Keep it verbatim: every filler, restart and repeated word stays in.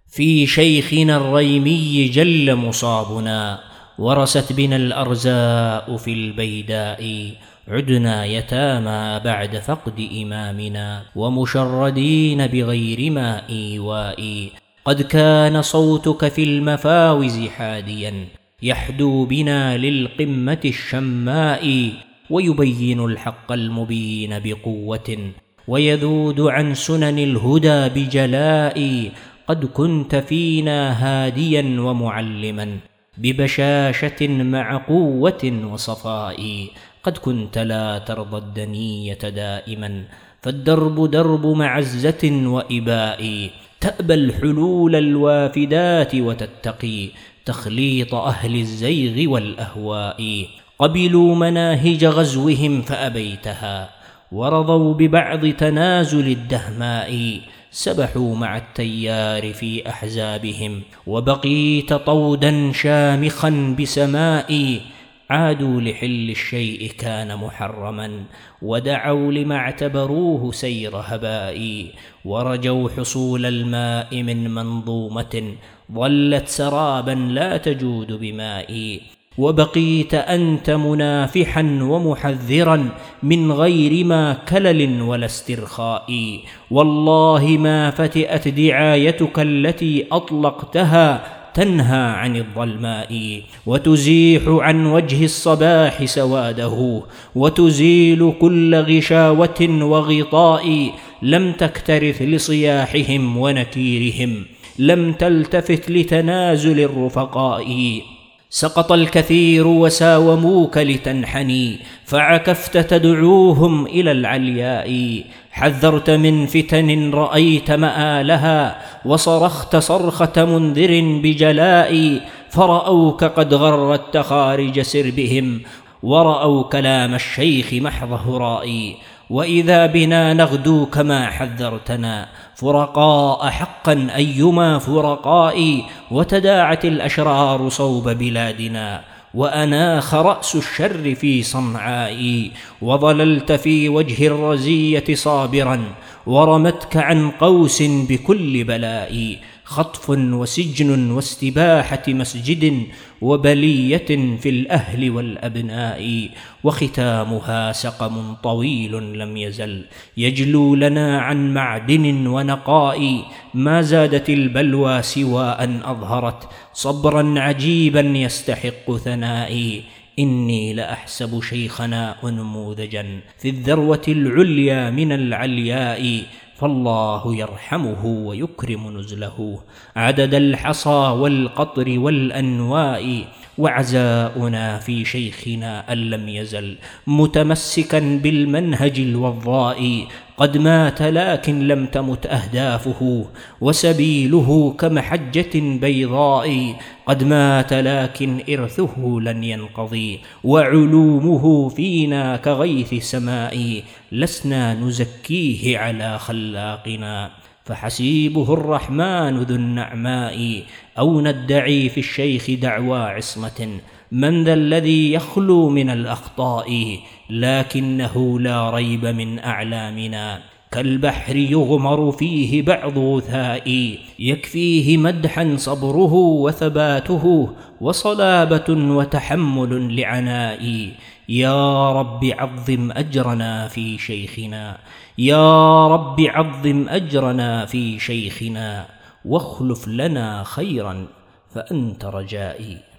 في شيخنا الريمي جل مصابنا، ورست بنا الأرزاء في البيداء، عدنا يتامى بعد فقد إمامنا، ومشردين بغير ماء إيواء. قد كان صوتك في المفاوز حاديا، يحدو بنا للقمة الشماء، ويبين الحق المبين بقوة، ويذود عن سنن الهدى بجلاء. قد كنت فينا هاديا ومعلما، ببشاشة مع قوة وصفاء. قد كنت لا ترضى الدنية دائما، فالدرب درب معزة وإباء. تأبى الحلول الوافدات وتتقي تخليط أهل الزيغ والأهواء. قبلوا مناهج غزوهم فأبيتها، ورضوا ببعض تنازل الدهماء. سبحوا مع التيار في أحزابهم، وبقيت طودا شامخا بسماء. عادوا لحل الشيء كان محرما، ودعوا لما اعتبروه سير هباء. ورجوا حصول الماء من منظومة، ظلت سرابا لا تجود بماء. وبقيت أنت منافحا ومحذرا، من غير ما كلل ولا استرخاء. والله ما فتئت دعايتك التي أطلقتها، تنهى عن الظلماء، وتزيح عن وجه الصباح سواده، وتزيل كل غشاوة وغطاء. لم تكترث لصياحهم ونكيرهم، لم تلتفت لتنازل الرفقاء. سقط الكثير وساوموك لتنحني، فعكفت تدعوهم إلى العلياء. حذرت من فتن رأيت مآلها، وصرخت صرخة منذر بجلاء. فرأوك قد غرت خارج سربهم، ورأوا كلام الشيخ محض هراء. وإذا بنا نغدو كما حذرتنا، فرقاء حقا أيما فرقاء. وتداعت الأشرار صوب بلادنا، وأناخ رأس الشر في صنعاء. وظللت في وجه الرزية صابرا، ورمتك عن قوس بكل بلاء. خطف وسجن واستباحة مسجد، وبلية في الأهل والأبناء. وختامها سقم طويل لم يزل يجلو لنا عن معدن ونقاء. ما زادت البلوى سوى أن أظهرت صبرا عجيبا يستحق ثنائي. إني لأحسب شيخنا نموذجا في الذروة العليا من العلياء، فالله يرحمه ويكرم نزله عدد الحصى والقطر والأنواء. وعزاؤنا في شيخنا أن لم يزل متمسكا بالمنهج الوضاء. قد مات لكن لم تمت أهدافه، وسبيله كمحجة بيضاء. قد مات لكن إرثه لن ينقضي، وعلومه فينا كغيث سماء. لسنا نزكيه على خلاقنا، فحسيبه الرحمن ذو النعماء. أو ندعي في الشيخ دعوى عصمة، من ذا الذي يخلو من الأخطاء. لكنه لا ريب من أعلامنا، كالبحر يغمر فيه بعض غثاء. يكفيه مدحا صبره وثباته، وصلابة وتحمل لعناء. يا رب عظم أجرنا في شيخنا، يا رب عظم أجرنا في شيخنا، واخلف لنا خيرا فأنت رجائي.